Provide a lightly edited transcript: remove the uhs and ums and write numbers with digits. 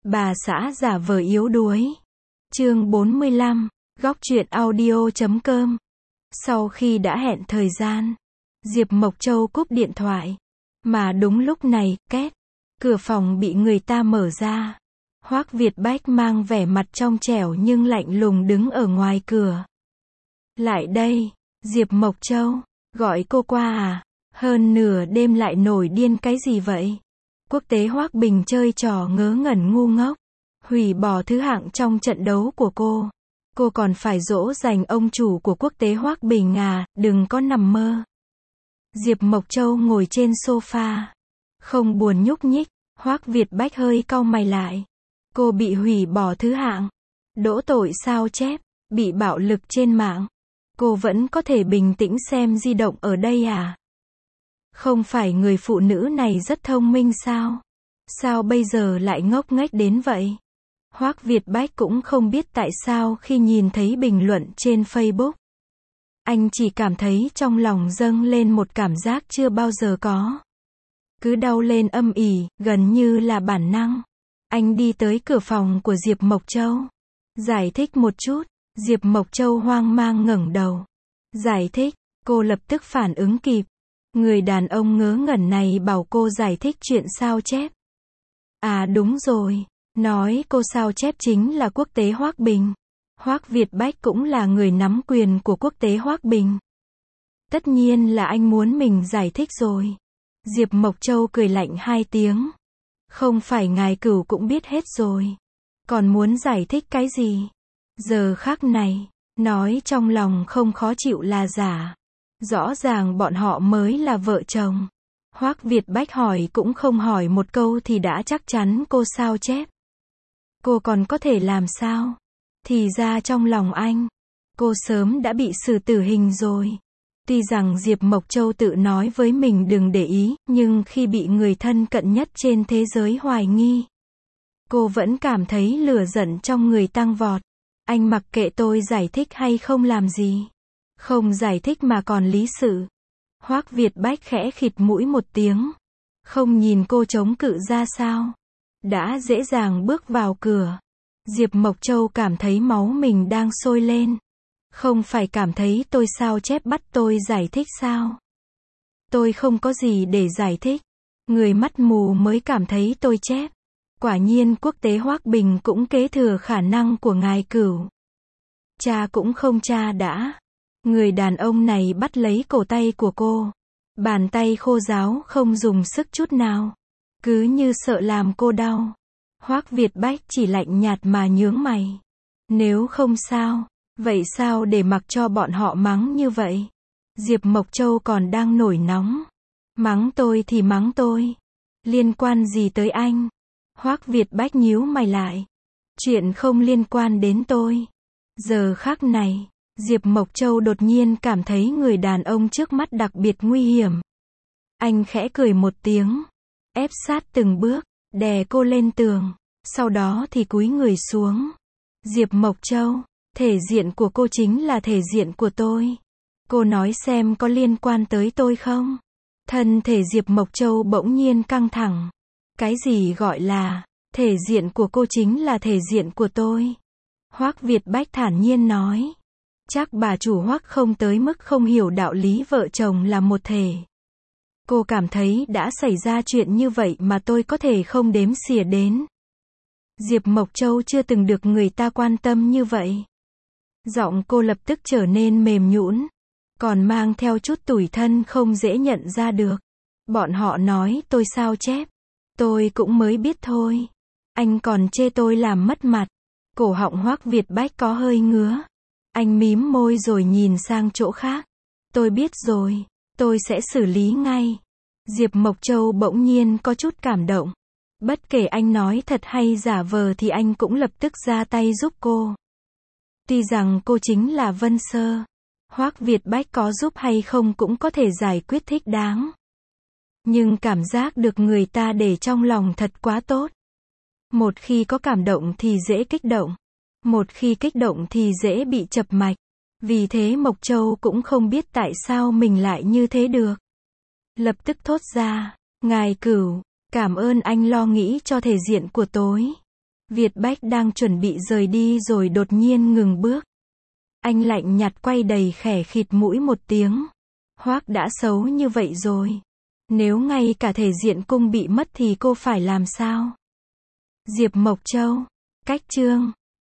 Bà xã giả vờ yếu đuối. Chương 45, góc truyện audio.com. Sau khi đã hẹn thời gian, Diệp Mộc Châu cúp điện thoại. Mà đúng lúc này, két, cửa phòng bị người ta mở ra. Hoắc Việt Bách mang vẻ mặt trong trẻo nhưng lạnh lùng đứng ở ngoài cửa. Lại đây, Diệp Mộc Châu, gọi cô qua à? Hơn nửa đêm lại nổi điên cái gì vậy? Quốc tế Hoắc Bình chơi trò ngớ ngẩn ngu ngốc, hủy bỏ thứ hạng trong trận đấu của cô. Cô còn phải dỗ dành ông chủ của quốc tế Hoắc Bình à, đừng có nằm mơ. Diệp Mộc Châu ngồi trên sofa, không buồn nhúc nhích. Hoắc Việt Bách hơi cau mày lại. Cô bị hủy bỏ thứ hạng, đỗ tội sao chép, bị bạo lực trên mạng. Cô vẫn có thể bình tĩnh xem di động ở đây à? Không phải người phụ nữ này rất thông minh sao? Sao bây giờ lại ngốc nghếch đến vậy? Hoắc Việt Bách cũng không biết tại sao khi nhìn thấy bình luận trên Facebook. Anh chỉ cảm thấy trong lòng dâng lên một cảm giác chưa bao giờ có. Cứ đau lên âm ỉ, gần như là bản năng. Anh đi tới cửa phòng của Diệp Mộc Châu. Giải thích một chút. Diệp Mộc Châu hoang mang ngẩng đầu. Giải thích, cô lập tức phản ứng kịp. Người đàn ông ngớ ngẩn này bảo cô giải thích chuyện sao chép. À đúng rồi, nói cô sao chép chính là quốc tế Hoắc Bình. Hoắc Việt Bách cũng là người nắm quyền của quốc tế Hoắc Bình. Tất nhiên là anh muốn mình giải thích rồi. Diệp Mộc Châu cười lạnh hai tiếng. Không phải ngài Cửu cũng biết hết rồi. Còn muốn giải thích cái gì? Giờ khắc này, nói trong lòng không khó chịu là giả. Rõ ràng bọn họ mới là vợ chồng. Hoắc Việt Bách hỏi cũng không hỏi một câu thì đã chắc chắn cô sao chép. Cô còn có thể làm sao? Thì ra trong lòng anh, cô sớm đã bị xử tử hình rồi. Tuy rằng Diệp Mộc Châu tự nói với mình đừng để ý, nhưng khi bị người thân cận nhất trên thế giới hoài nghi, cô vẫn cảm thấy lửa giận trong người tăng vọt. Anh mặc kệ tôi giải thích hay không làm gì. Không giải thích mà còn lý sự. Hoắc Việt Bách khẽ khịt mũi một tiếng. Không nhìn cô chống cự ra sao. Đã dễ dàng bước vào cửa. Diệp Mộc Châu cảm thấy máu mình đang sôi lên. Không phải cảm thấy tôi sao chép bắt tôi giải thích sao? Tôi không có gì để giải thích. Người mắt mù mới cảm thấy tôi chép. Quả nhiên quốc tế Hoắc Bình cũng kế thừa khả năng của ngài Cửu. Cha cũng không cha đã. Người đàn ông này bắt lấy cổ tay của cô. Bàn tay khô ráo không dùng sức chút nào. Cứ như sợ làm cô đau. Hoắc Việt Bách chỉ lạnh nhạt mà nhướng mày. Nếu không sao, vậy sao để mặc cho bọn họ mắng như vậy? Diệp Mộc Châu còn đang nổi nóng. Mắng tôi thì mắng tôi. Liên quan gì tới anh? Hoắc Việt Bách nhíu mày lại. Chuyện không liên quan đến tôi. Giờ khắc này, Diệp Mộc Châu đột nhiên cảm thấy người đàn ông trước mắt đặc biệt nguy hiểm. Anh khẽ cười một tiếng, ép sát từng bước, đè cô lên tường, sau đó thì cúi người xuống. Diệp Mộc Châu, thể diện của cô chính là thể diện của tôi. Cô nói xem có liên quan tới tôi không? Thân thể Diệp Mộc Châu bỗng nhiên căng thẳng. Cái gì gọi là, thể diện của cô chính là thể diện của tôi? Hoắc Việt Bách thản nhiên nói. Chắc bà chủ Hoắc không tới mức không hiểu đạo lý vợ chồng là một thể. Cô cảm thấy đã xảy ra chuyện như vậy mà tôi có thể không đếm xỉa đến. Diệp Mộc Châu chưa từng được người ta quan tâm như vậy. Giọng cô lập tức trở nên mềm nhũn, còn mang theo chút tủi thân không dễ nhận ra được. Bọn họ nói tôi sao chép. Tôi cũng mới biết thôi. Anh còn chê tôi làm mất mặt. Cổ họng Hoắc Việt Bách có hơi ngứa. Anh mím môi rồi nhìn sang chỗ khác. Tôi biết rồi, tôi sẽ xử lý ngay. Diệp Mộc Châu bỗng nhiên có chút cảm động. Bất kể anh nói thật hay giả vờ thì anh cũng lập tức ra tay giúp cô. Tuy rằng cô chính là Vân Sơ, Hoắc Việt Bách có giúp hay không cũng có thể giải quyết thích đáng. Nhưng cảm giác được người ta để trong lòng thật quá tốt. Một khi có cảm động thì dễ kích động. Một khi kích động thì dễ bị chập mạch. Vì thế Mộc Châu cũng không biết tại sao mình lại như thế được. Lập tức thốt ra, ngài Cửu, cảm ơn anh lo nghĩ cho thể diện của tôi. Việt Bách đang chuẩn bị rời đi rồi đột nhiên ngừng bước. Anh lạnh nhạt quay đầy khẻ khịt mũi một tiếng. Hoác đã xấu như vậy rồi. Nếu ngay cả thể diện cung bị mất thì cô phải làm sao? Diệp Mộc Châu. Cách chương